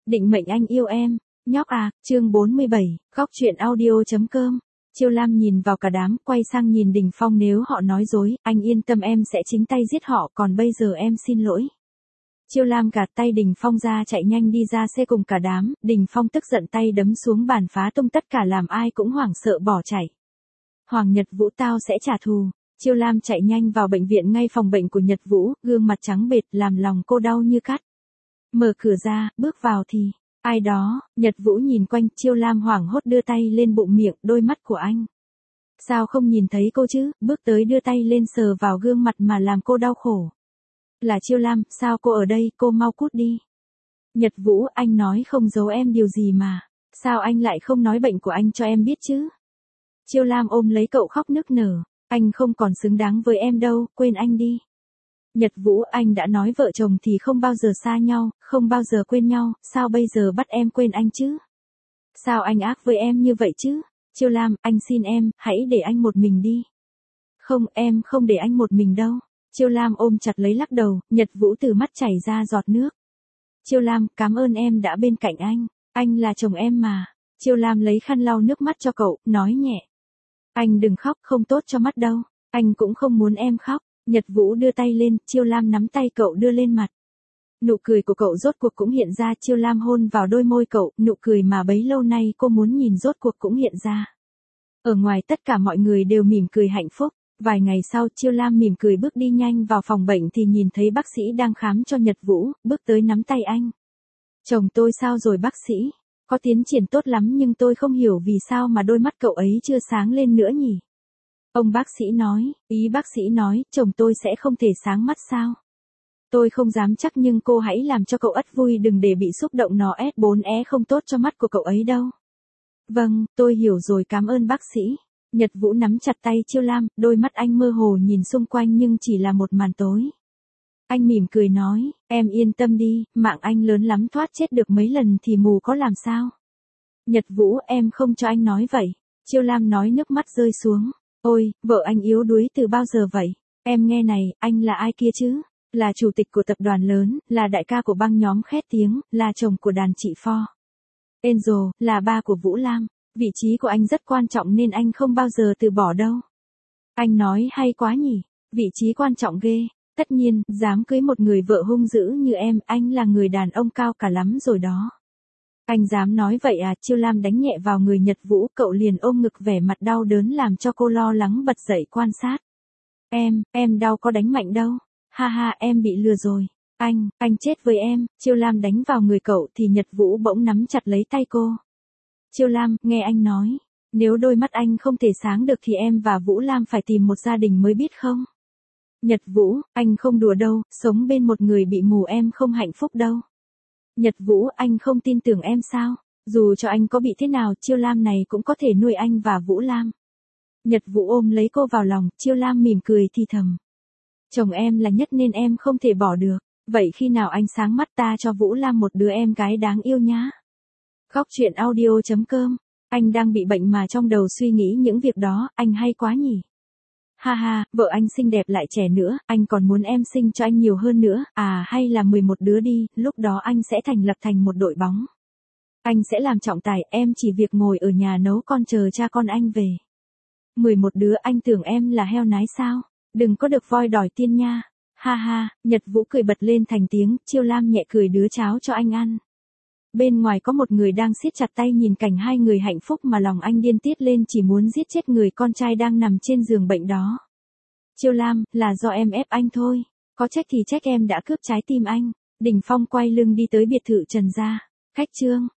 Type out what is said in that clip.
Định mệnh anh yêu em. Nhóc à, chương 47, góc truyện audio.com. Chiêu Lam nhìn vào cả đám, quay sang nhìn Đình Phong, nếu họ nói dối, anh yên tâm em sẽ chính tay giết họ, còn bây giờ em xin lỗi. Chiêu Lam gạt tay Đình Phong ra, chạy nhanh đi ra xe cùng cả đám. Đình Phong tức giận tay đấm xuống bàn, phá tung tất cả, làm ai cũng hoảng sợ bỏ chạy. Hoàng Nhật Vũ, tao sẽ trả thù. Chiêu Lam chạy nhanh vào bệnh viện, ngay phòng bệnh của Nhật Vũ, gương mặt trắng bệch làm lòng cô đau như cắt. Mở cửa ra, bước vào thì, ai đó. Nhật Vũ nhìn quanh, Chiêu Lam hoảng hốt đưa tay lên bụng miệng, đôi mắt của anh. Sao không nhìn thấy cô chứ, bước tới đưa tay lên sờ vào gương mặt mà làm cô đau khổ. Là Chiêu Lam, sao cô ở đây, cô mau cút đi. Nhật Vũ, anh nói không giấu em điều gì mà, sao anh lại không nói bệnh của anh cho em biết chứ. Chiêu Lam ôm lấy cậu khóc nức nở, anh không còn xứng đáng với em đâu, quên anh đi. Nhật Vũ, anh đã nói vợ chồng thì không bao giờ xa nhau, không bao giờ quên nhau, sao bây giờ bắt em quên anh chứ? Sao anh ác với em như vậy chứ? Chiêu Lam, anh xin em, hãy để anh một mình đi. Không, em không để anh một mình đâu. Chiêu Lam ôm chặt lấy lắc đầu, Nhật Vũ từ mắt chảy ra giọt nước. Chiêu Lam, cảm ơn em đã bên cạnh anh là chồng em mà. Chiêu Lam lấy khăn lau nước mắt cho cậu, nói nhẹ. Anh đừng khóc, không tốt cho mắt đâu, anh cũng không muốn em khóc. Nhật Vũ đưa tay lên, Chiêu Lam nắm tay cậu đưa lên mặt. Nụ cười của cậu rốt cuộc cũng hiện ra, Chiêu Lam hôn vào đôi môi cậu, nụ cười mà bấy lâu nay cô muốn nhìn rốt cuộc cũng hiện ra. Ở ngoài tất cả mọi người đều mỉm cười hạnh phúc. Vài ngày sau, Chiêu Lam mỉm cười bước đi nhanh vào phòng bệnh thì nhìn thấy bác sĩ đang khám cho Nhật Vũ, bước tới nắm tay anh. Chồng tôi sao rồi bác sĩ? Có tiến triển tốt lắm nhưng tôi không hiểu vì sao mà đôi mắt cậu ấy chưa sáng lên nữa nhỉ? Ông bác sĩ nói, ý bác sĩ nói, chồng tôi sẽ không thể sáng mắt sao? Tôi không dám chắc nhưng cô hãy làm cho cậu ất vui, đừng để bị xúc động, nó S4E không tốt cho mắt của cậu ấy đâu. Vâng, tôi hiểu rồi, cảm ơn bác sĩ. Nhật Vũ nắm chặt tay Chiêu Lam, đôi mắt anh mơ hồ nhìn xung quanh nhưng chỉ là một màn tối. Anh mỉm cười nói, em yên tâm đi, mạng anh lớn lắm, thoát chết được mấy lần thì mù có làm sao. Nhật Vũ, em không cho anh nói vậy. Chiêu Lam nói, nước mắt rơi xuống. Ôi, vợ anh yếu đuối từ bao giờ vậy? Em nghe này, anh là ai kia chứ? Là chủ tịch của tập đoàn lớn, là đại ca của băng nhóm khét tiếng, là chồng của đàn chị Pho. Angel, là ba của Vũ Lam. Vị trí của anh rất quan trọng nên anh không bao giờ từ bỏ đâu. Anh nói hay quá nhỉ, vị trí quan trọng ghê. Tất nhiên, dám cưới một người vợ hung dữ như em, anh là người đàn ông cao cả lắm rồi đó. Anh dám nói vậy à? Chiêu Lam đánh nhẹ vào người Nhật Vũ, cậu liền ôm ngực vẻ mặt đau đớn làm cho cô lo lắng bật dậy quan sát. Em đau, có đánh mạnh đâu. Ha ha, em bị lừa rồi. Anh chết với em. Chiêu Lam đánh vào người cậu thì Nhật Vũ bỗng nắm chặt lấy tay cô. Chiêu Lam, nghe anh nói, nếu đôi mắt anh không thể sáng được thì em và Vũ Lam phải tìm một gia đình mới biết không? Nhật Vũ, anh không đùa đâu, sống bên một người bị mù em không hạnh phúc đâu. Nhật Vũ, anh không tin tưởng em sao? Dù cho anh có bị thế nào, Chiêu Lam này cũng có thể nuôi anh và Vũ Lam. Nhật Vũ ôm lấy cô vào lòng, Chiêu Lam mỉm cười thì thầm. Chồng em là nhất nên em không thể bỏ được. Vậy khi nào anh sáng mắt ta cho Vũ Lam một đứa em gái đáng yêu nhá. Góc truyện audio.com. Anh đang bị bệnh mà trong đầu suy nghĩ những việc đó, anh hay quá nhỉ. Ha ha, vợ anh xinh đẹp lại trẻ nữa, anh còn muốn em sinh cho anh nhiều hơn nữa, à hay là 11 đứa đi, lúc đó anh sẽ thành lập thành một đội bóng. Anh sẽ làm trọng tài, em chỉ việc ngồi ở nhà nấu con chờ cha con anh về. 11 đứa, anh tưởng em là heo nái sao? Đừng có được voi đòi tiên nha. Ha ha, Nhật Vũ cười bật lên thành tiếng, Chiêu Lam nhẹ cười đứa cháo cho anh ăn. Bên ngoài có một người đang siết chặt tay nhìn cảnh hai người hạnh phúc mà lòng anh điên tiết lên, chỉ muốn giết chết người con trai đang nằm trên giường bệnh đó. Chiêu Lam, là do em ép anh thôi. Có trách thì trách em đã cướp trái tim anh. Đình Phong quay lưng đi tới biệt thự Trần gia. Khách Trương,